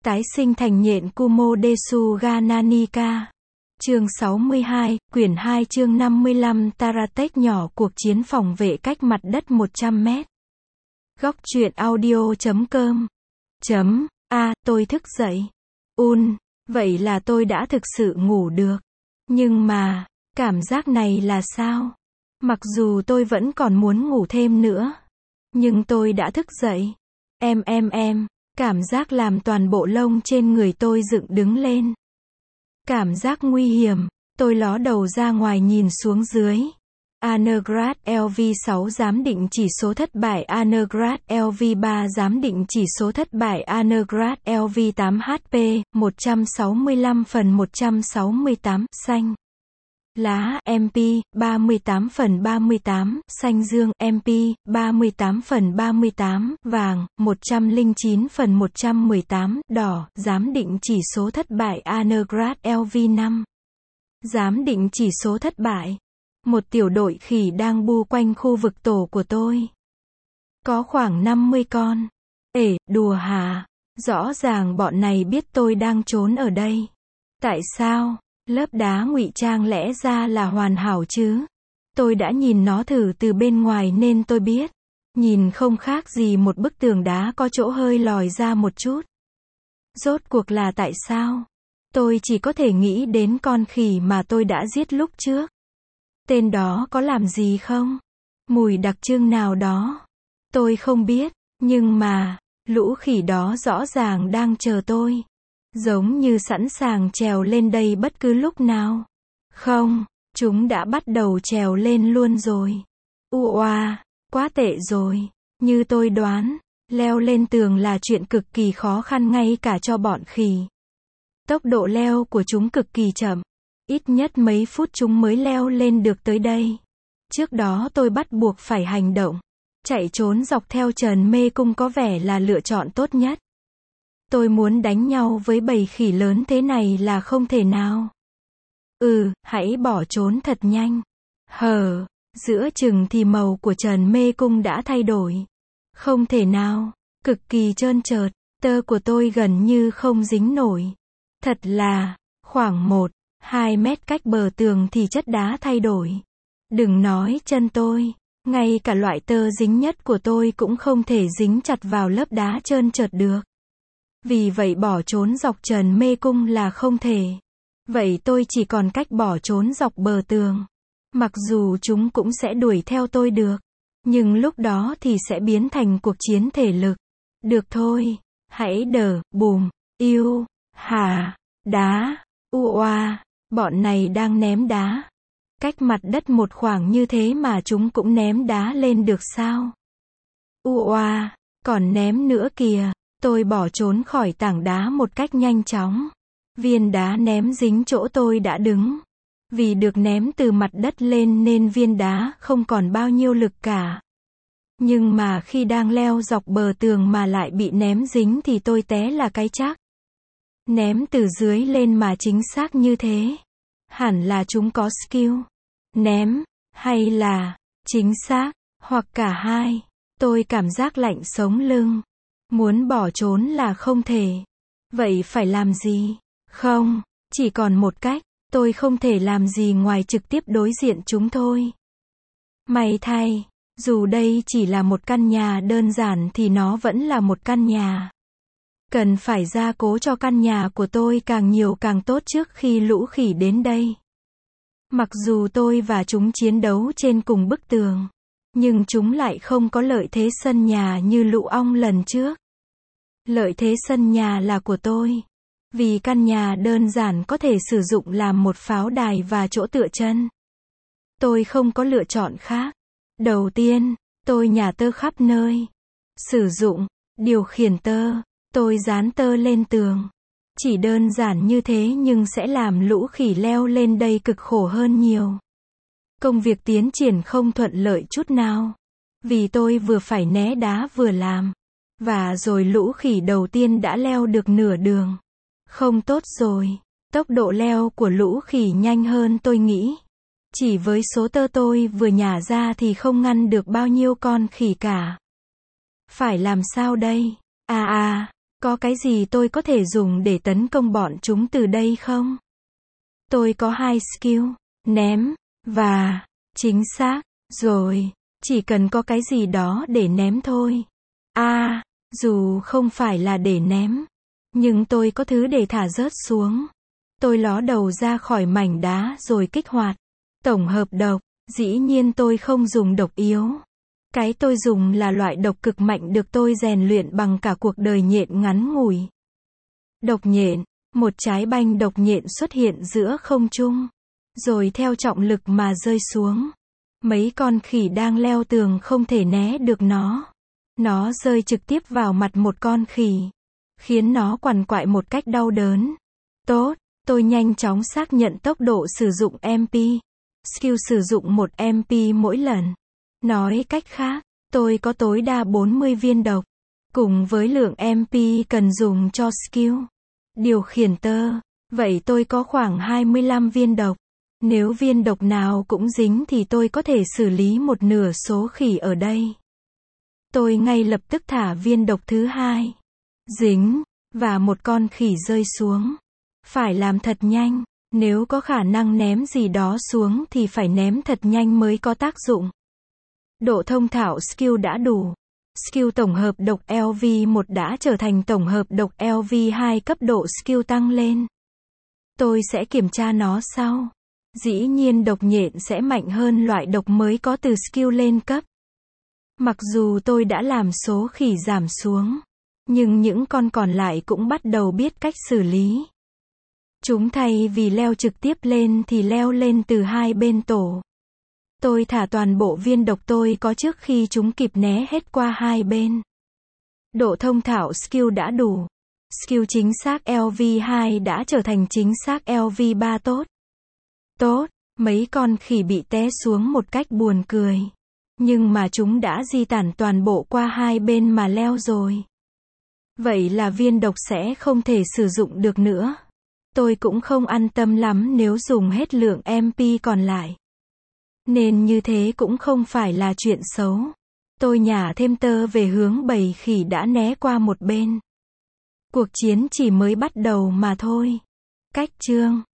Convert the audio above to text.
Tái sinh thành nhện Kumo-desu ga Nanika. Chương 62, quyển 2 chương 55 Taratech nhỏ cuộc chiến phòng vệ cách mặt đất 100 mét. Góc truyện audio.com. Tôi thức dậy. Vậy là tôi đã thực sự ngủ được. Nhưng mà, cảm giác này là sao? Mặc dù tôi vẫn còn muốn ngủ thêm nữa. Nhưng tôi đã thức dậy. Cảm giác làm toàn bộ lông trên người tôi dựng đứng lên. Cảm giác nguy hiểm. Tôi ló đầu ra ngoài nhìn xuống dưới. Anergrad LV6 giám định chỉ số thất bại. Anergrad LV3 giám định chỉ số thất bại. Anergrad LV8 HP 165/168 xanh. Lá MP 38/38 xanh dương MP 38/38 vàng 109/118 đỏ. Giám định chỉ số thất bại. Anergrad LV5 giám định chỉ số thất bại. Một tiểu đội khỉ đang bu quanh khu vực tổ của tôi. Có khoảng 50 con. Đùa hả? Rõ ràng bọn này biết tôi đang trốn ở đây. Tại sao? Lớp đá ngụy trang lẽ ra là hoàn hảo chứ. Tôi đã nhìn nó thử từ bên ngoài nên tôi biết. Nhìn không khác gì một bức tường đá có chỗ hơi lòi ra một chút. Rốt cuộc là tại sao? Tôi chỉ có thể nghĩ đến con khỉ mà tôi đã giết lúc trước. Tên đó có làm gì không? Mùi đặc trưng nào đó? Tôi không biết, nhưng mà, lũ khỉ đó rõ ràng đang chờ tôi. Giống như sẵn sàng trèo lên đây bất cứ lúc nào. Không, chúng đã bắt đầu trèo lên luôn rồi. Quá tệ rồi. Như tôi đoán, leo lên tường là chuyện cực kỳ khó khăn ngay cả cho bọn khỉ. Tốc độ leo của chúng cực kỳ chậm. Ít nhất mấy phút chúng mới leo lên được tới đây. Trước đó tôi bắt buộc phải hành động. Chạy trốn dọc theo Trần Mê Cung có vẻ là lựa chọn tốt nhất. Tôi muốn đánh nhau với bầy khỉ lớn thế này là không thể nào. Hãy bỏ trốn thật nhanh. Giữa chừng thì màu của Trần Mê Cung đã thay đổi. Không thể nào, cực kỳ trơn trượt, tơ của tôi gần như không dính nổi. Thật là, khoảng 1-2 mét cách bờ tường thì chất đá thay đổi. Đừng nói chân tôi, ngay cả loại tơ dính nhất của tôi cũng không thể dính chặt vào lớp đá trơn trượt được. Vì vậy bỏ trốn dọc Trần Mê Cung là không thể. Vậy tôi chỉ còn cách bỏ trốn dọc bờ tường. Mặc dù chúng cũng sẽ đuổi theo tôi được. Nhưng lúc đó thì sẽ biến thành cuộc chiến thể lực. Được thôi. Hãy bùm, đá, bọn này đang ném đá. Cách mặt đất một khoảng như thế mà chúng cũng ném đá lên được sao? Còn ném nữa kìa. Tôi bỏ trốn khỏi tảng đá một cách nhanh chóng. Viên đá ném dính chỗ tôi đã đứng. Vì được ném từ mặt đất lên nên viên đá không còn bao nhiêu lực cả. Nhưng mà khi đang leo dọc bờ tường mà lại bị ném dính thì tôi té là cái chắc. Ném từ dưới lên mà chính xác như thế. Hẳn là chúng có skill. Ném, hay là, chính xác, hoặc cả hai. Tôi cảm giác lạnh sống lưng. Muốn bỏ trốn là không thể. Vậy phải làm gì? Không, chỉ còn một cách. Tôi không thể làm gì ngoài trực tiếp đối diện chúng thôi. May thay, dù đây chỉ là một căn nhà đơn giản thì nó vẫn là một căn nhà. Cần phải gia cố cho căn nhà của tôi càng nhiều càng tốt trước khi lũ khỉ đến đây. Mặc dù tôi và chúng chiến đấu trên cùng bức tường, nhưng chúng lại không có lợi thế sân nhà như lũ ong lần trước. Lợi thế sân nhà là của tôi. Vì căn nhà đơn giản có thể sử dụng làm một pháo đài và chỗ tựa chân. Tôi không có lựa chọn khác. Đầu tiên, tôi nhả tơ khắp nơi. Sử dụng, điều khiển tơ. Tôi dán tơ lên tường. Chỉ đơn giản như thế nhưng sẽ làm lũ khỉ leo lên đây cực khổ hơn nhiều. Công việc tiến triển không thuận lợi chút nào. Vì tôi vừa phải né đá vừa làm. Và rồi lũ khỉ đầu tiên đã leo được nửa đường. Không tốt rồi. Tốc độ leo của lũ khỉ nhanh hơn tôi nghĩ. Chỉ với số tơ tôi vừa nhả ra thì không ngăn được bao nhiêu con khỉ cả. Phải làm sao đây? Có cái gì tôi có thể dùng để tấn công bọn chúng từ đây không? Tôi có 2 skill, ném, và, chính xác, rồi, chỉ cần có cái gì đó để ném thôi. Dù không phải là để ném, nhưng tôi có thứ để thả rớt xuống. Tôi ló đầu ra khỏi mảnh đá rồi kích hoạt. Tổng hợp độc, dĩ nhiên tôi không dùng độc yếu. Cái tôi dùng là loại độc cực mạnh được tôi rèn luyện bằng cả cuộc đời nhện ngắn ngủi. Độc nhện, một trái banh độc nhện xuất hiện giữa không trung, rồi theo trọng lực mà rơi xuống. Mấy con khỉ đang leo tường không thể né được nó. Nó rơi trực tiếp vào mặt một con khỉ, khiến nó quằn quại một cách đau đớn. Tốt, tôi nhanh chóng xác nhận tốc độ sử dụng MP. Skill sử dụng 1 MP mỗi lần. Nói cách khác, tôi có tối đa 40 viên độc, cùng với lượng MP cần dùng cho skill điều khiển tơ. Vậy tôi có khoảng 25 viên độc. Nếu viên độc nào cũng dính thì tôi có thể xử lý một nửa số khỉ ở đây. Tôi ngay lập tức thả viên độc thứ 2. Dính, và một con khỉ rơi xuống. Phải làm thật nhanh, nếu có khả năng ném gì đó xuống thì phải ném thật nhanh mới có tác dụng. Độ thông thạo skill đã đủ. Skill tổng hợp độc LV1 đã trở thành tổng hợp độc LV2 cấp độ skill tăng lên. Tôi sẽ kiểm tra nó sau. Dĩ nhiên độc nhện sẽ mạnh hơn loại độc mới có từ skill lên cấp. Mặc dù tôi đã làm số khỉ giảm xuống, nhưng những con còn lại cũng bắt đầu biết cách xử lý. Chúng thay vì leo trực tiếp lên thì leo lên từ hai bên tổ. Tôi thả toàn bộ viên độc tôi có trước khi chúng kịp né hết qua hai bên. Độ thông thạo skill đã đủ. Skill chính xác LV2 đã trở thành chính xác LV3 tốt. Tốt, mấy con khỉ bị té xuống một cách buồn cười. Nhưng mà chúng đã di tản toàn bộ qua hai bên mà leo rồi. Vậy là viên độc sẽ không thể sử dụng được nữa. Tôi cũng không an tâm lắm nếu dùng hết lượng MP còn lại. Nên như thế cũng không phải là chuyện xấu. Tôi nhả thêm tơ về hướng bầy khỉ đã né qua một bên. Cuộc chiến chỉ mới bắt đầu mà thôi. Cách chương